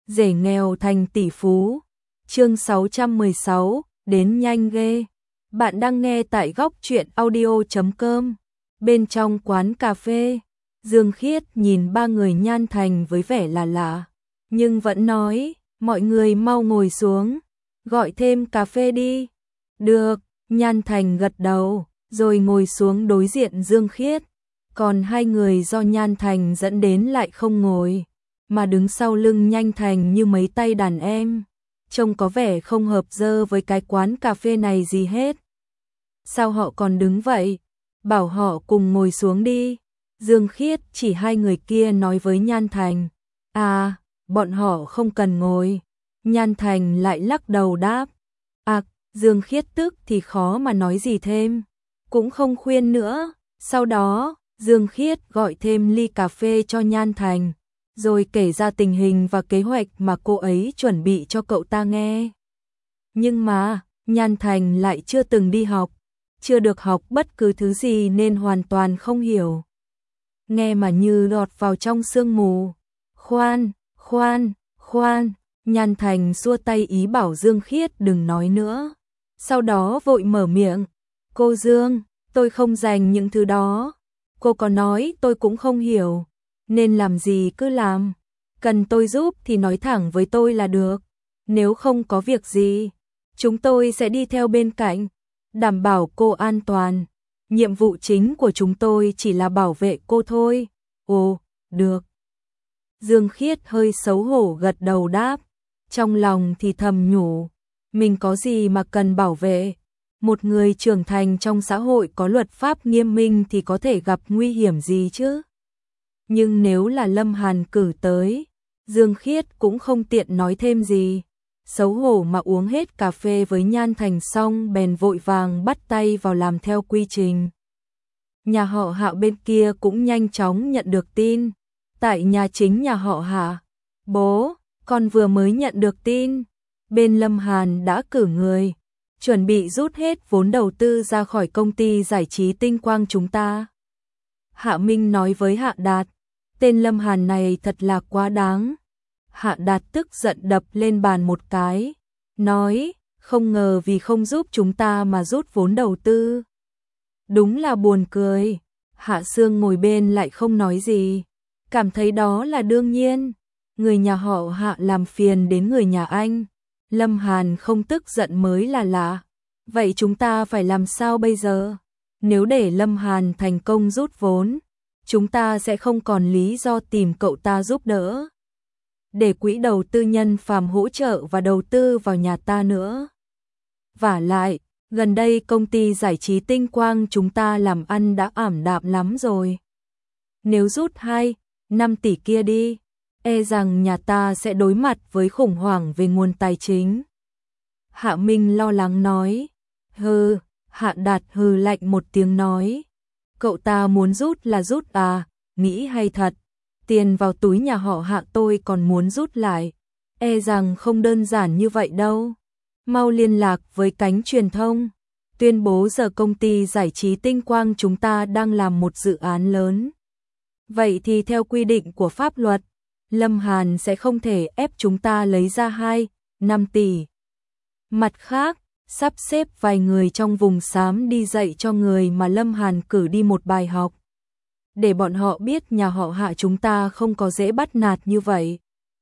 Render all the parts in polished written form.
Rể nghèo thành tỷ phú. Chương 616, đến nhanh ghê. Bạn đang nghe tại góc truyện audio.com. Bên trong quán cà phê, Dương Khiết nhìn ba người Nhan Thành với vẻ là lạ, nhưng vẫn nói, mọi người mau ngồi xuống, gọi thêm cà phê đi. Được, Nhan Thành gật đầu, rồi ngồi xuống đối diện Dương Khiết. Còn hai người do Nhan Thành dẫn đến lại không ngồi, mà đứng sau lưng Nhan Thành như mấy tay đàn em. Trông có vẻ không hợp dơ với cái quán cà phê này gì hết. Sao họ còn đứng vậy? Bảo họ cùng ngồi xuống đi. Dương Khiết chỉ hai người kia nói với Nhan Thành. À, bọn họ không cần ngồi. Nhan Thành lại lắc đầu đáp. À, Dương Khiết tức thì khó mà nói gì thêm. Cũng không khuyên nữa. Sau đó, Dương Khiết gọi thêm ly cà phê cho Nhan Thành, rồi kể ra tình hình và kế hoạch mà cô ấy chuẩn bị cho cậu ta nghe. Nhưng mà, Nhan Thành lại chưa từng đi học, chưa được học bất cứ thứ gì nên hoàn toàn không hiểu. Nghe mà như lọt vào trong sương mù. Khoan, Nhan Thành xua tay ý bảo Dương Khiết đừng nói nữa. Sau đó vội mở miệng. Cô Dương, tôi không dành những thứ đó. Cô có nói tôi cũng không hiểu, nên làm gì cứ làm. Cần tôi giúp thì nói thẳng với tôi là được. Nếu không có việc gì, chúng tôi sẽ đi theo bên cạnh, đảm bảo cô an toàn. Nhiệm vụ chính của chúng tôi chỉ là bảo vệ cô thôi. Ồ, được. Dương Khiết hơi xấu hổ gật đầu đáp, trong lòng thì thầm nhủ, mình có gì mà cần bảo vệ. Một người trưởng thành trong xã hội có luật pháp nghiêm minh thì có thể gặp nguy hiểm gì chứ? Nhưng nếu là Lâm Hàn cử tới, Dương Khiết cũng không tiện nói thêm gì. Xấu hổ mà uống hết cà phê với Nhan Thành xong bèn vội vàng bắt tay vào làm theo quy trình. Nhà họ Hạ bên kia cũng nhanh chóng nhận được tin. Tại nhà chính nhà họ Hạ, bố, con vừa mới nhận được tin. Bên Lâm Hàn đã cử người, chuẩn bị rút hết vốn đầu tư ra khỏi công ty giải trí Tinh Quang chúng ta. Hạ Minh nói với Hạ Đạt, tên Lâm Hàn này thật là quá đáng. Hạ Đạt tức giận đập lên bàn một cái, nói, không ngờ vì không giúp chúng ta mà rút vốn đầu tư. Đúng là buồn cười. Hạ Sương ngồi bên lại không nói gì, cảm thấy đó là đương nhiên. Người nhà họ Hạ làm phiền đến người nhà anh, Lâm Hàn không tức giận mới là lạ. Vậy chúng ta phải làm sao bây giờ? Nếu để Lâm Hàn thành công rút vốn, chúng ta sẽ không còn lý do tìm cậu ta giúp đỡ, để quỹ đầu tư nhân phàm hỗ trợ và đầu tư vào nhà ta nữa. Vả lại, gần đây công ty giải trí Tinh Quang chúng ta làm ăn đã ảm đạm lắm rồi. Nếu rút 2-5 tỷ kia đi, e rằng nhà ta sẽ đối mặt với khủng hoảng về nguồn tài chính. Hạ Minh lo lắng nói. Hừ, Hạ Đạt hừ lạnh một tiếng nói. Cậu ta muốn rút là rút à, nghĩ hay thật. Tiền vào túi nhà họ Hạ tôi còn muốn rút lại. E rằng không đơn giản như vậy đâu. Mau liên lạc với cánh truyền thông, tuyên bố giờ công ty giải trí Tinh Quang chúng ta đang làm một dự án lớn. Vậy thì theo quy định của pháp luật, Lâm Hàn sẽ không thể ép chúng ta lấy ra 2-5 tỷ. Mặt khác, sắp xếp vài người trong vùng xám đi dạy cho người mà Lâm Hàn cử đi một bài học, để bọn họ biết nhà họ Hạ chúng ta không có dễ bắt nạt như vậy.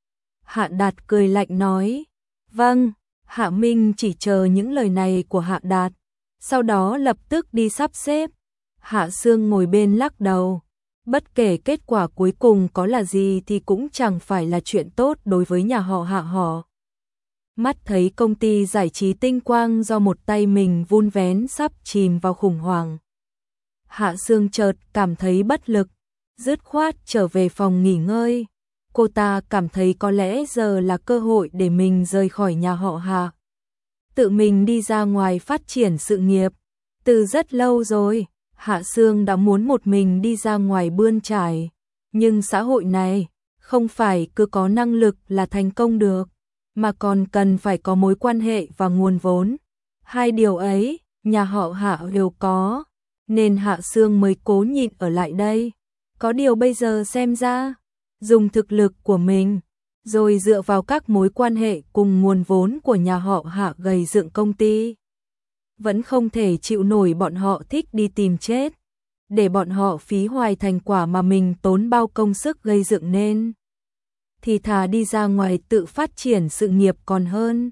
Hạ Đạt cười lạnh nói. Vâng. Hạ Minh chỉ chờ những lời này của Hạ Đạt, sau đó lập tức đi sắp xếp. Hạ Sương ngồi bên lắc đầu. Bất kể kết quả cuối cùng có là gì thì cũng chẳng phải là chuyện tốt đối với nhà họ Hạ họ. Mắt thấy công ty giải trí Tinh Quang do một tay mình vun vén sắp chìm vào khủng hoảng, Hạ Sương chợt cảm thấy bất lực, dứt khoát trở về phòng nghỉ ngơi. Cô ta cảm thấy có lẽ giờ là cơ hội để mình rời khỏi nhà họ Hạ, tự mình đi ra ngoài phát triển sự nghiệp. Từ rất lâu rồi, Hạ Sương đã muốn một mình đi ra ngoài bươn trải, nhưng xã hội này không phải cứ có năng lực là thành công được, mà còn cần phải có mối quan hệ và nguồn vốn. Hai điều ấy, nhà họ Hạ đều có, nên Hạ Sương mới cố nhịn ở lại đây. Có điều bây giờ xem ra, dùng thực lực của mình, rồi dựa vào các mối quan hệ cùng nguồn vốn của nhà họ Hạ gầy dựng công ty. Vẫn không thể chịu nổi bọn họ thích đi tìm chết, để bọn họ phí hoài thành quả mà mình tốn bao công sức gây dựng nên. Thì thà đi ra ngoài tự phát triển sự nghiệp còn hơn.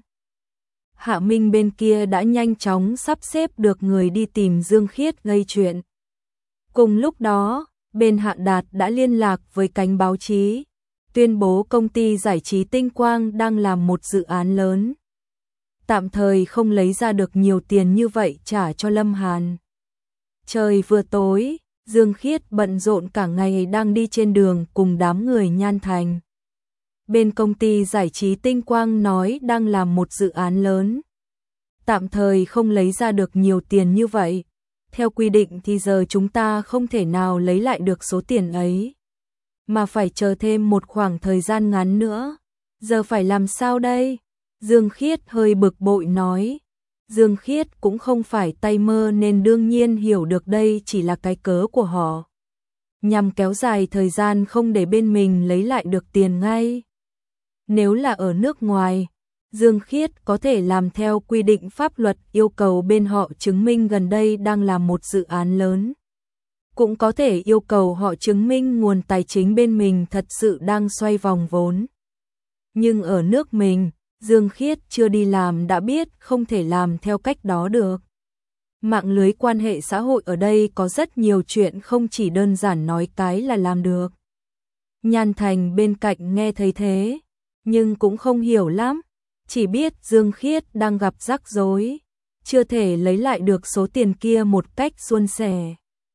Hạ Minh bên kia đã nhanh chóng sắp xếp được người đi tìm Dương Khiết gây chuyện. Cùng lúc đó, bên Hạ Đạt đã liên lạc với cánh báo chí, tuyên bố công ty giải trí Tinh Quang đang làm một dự án lớn. Tạm thời không lấy ra được nhiều tiền như vậy trả cho Lâm Hàn. Trời vừa tối, Dương Khiết bận rộn cả ngày đang đi trên đường cùng đám người Nhan Thành. Bên công ty giải trí Tinh Quang nói đang làm một dự án lớn. Tạm thời không lấy ra được nhiều tiền như vậy. Theo quy định thì giờ chúng ta không thể nào lấy lại được số tiền ấy, mà phải chờ thêm một khoảng thời gian ngắn nữa. Giờ phải làm sao đây? Dương Khiết hơi bực bội nói. Dương Khiết cũng không phải tay mơ nên đương nhiên hiểu được đây chỉ là cái cớ của họ, nhằm kéo dài thời gian không để bên mình lấy lại được tiền ngay. Nếu là ở nước ngoài, Dương Khiết có thể làm theo quy định pháp luật yêu cầu bên họ chứng minh gần đây đang làm một dự án lớn. Cũng có thể yêu cầu họ chứng minh nguồn tài chính bên mình thật sự đang xoay vòng vốn. Nhưng ở nước mình, Dương Khiết chưa đi làm đã biết không thể làm theo cách đó được. Mạng lưới quan hệ xã hội ở đây có rất nhiều chuyện không chỉ đơn giản nói cái là làm được. Nhan Thành bên cạnh nghe thấy thế, nhưng cũng không hiểu lắm, chỉ biết Dương Khiết đang gặp rắc rối, chưa thể lấy lại được số tiền kia một cách suôn sẻ.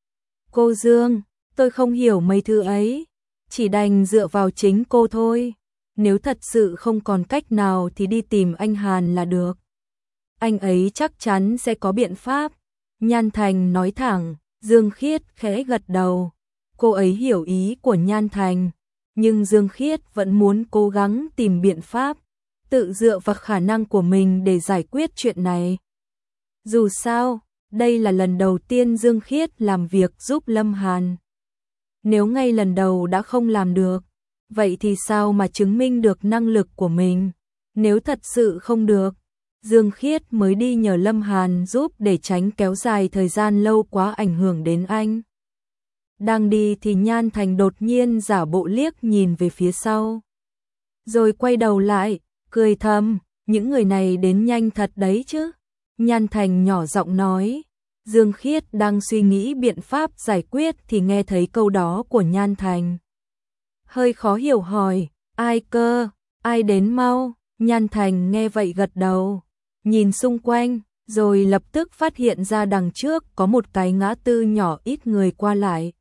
Cô Dương, tôi không hiểu mấy thứ ấy, chỉ đành dựa vào chính cô thôi. Nếu thật sự không còn cách nào thì đi tìm anh Hàn là được. Anh ấy chắc chắn sẽ có biện pháp. Nhan Thành nói thẳng. Dương Khiết khẽ gật đầu. Cô ấy hiểu ý của Nhan Thành, nhưng Dương Khiết vẫn muốn cố gắng tìm biện pháp, tự dựa vào khả năng của mình để giải quyết chuyện này. Dù sao, đây là lần đầu tiên Dương Khiết làm việc giúp Lâm Hàn. Nếu ngay lần đầu đã không làm được, vậy thì sao mà chứng minh được năng lực của mình? Nếu thật sự không được, Dương Khiết mới đi nhờ Lâm Hàn giúp để tránh kéo dài thời gian lâu quá ảnh hưởng đến anh. Đang đi thì Nhan Thành đột nhiên giả bộ liếc nhìn về phía sau, rồi quay đầu lại, cười thầm, những người này đến nhanh thật đấy chứ. Nhan Thành nhỏ giọng nói. Dương Khiết đang suy nghĩ biện pháp giải quyết thì nghe thấy câu đó của Nhan Thành. Hơi khó hiểu hỏi, ai cơ, ai đến mau? Nhan Thành nghe vậy gật đầu, nhìn xung quanh, rồi lập tức phát hiện ra đằng trước có một cái ngã tư nhỏ ít người qua lại.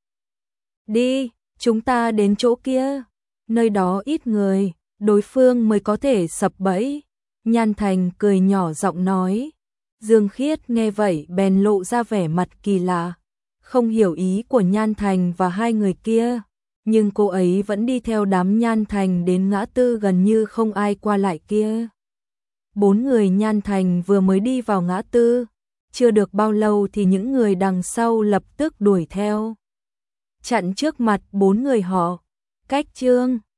Đi, chúng ta đến chỗ kia, nơi đó ít người, đối phương mới có thể sập bẫy. Nhan Thành cười nhỏ giọng nói. Dương Khiết nghe vậy bèn lộ ra vẻ mặt kỳ lạ, không hiểu ý của Nhan Thành và hai người kia, nhưng cô ấy vẫn đi theo đám Nhan Thành đến ngã tư gần như không ai qua lại kia. 4 người Nhan Thành vừa mới đi vào ngã tư, chưa được bao lâu thì những người đằng sau lập tức đuổi theo, chặn trước mặt 4 người họ. Cách chương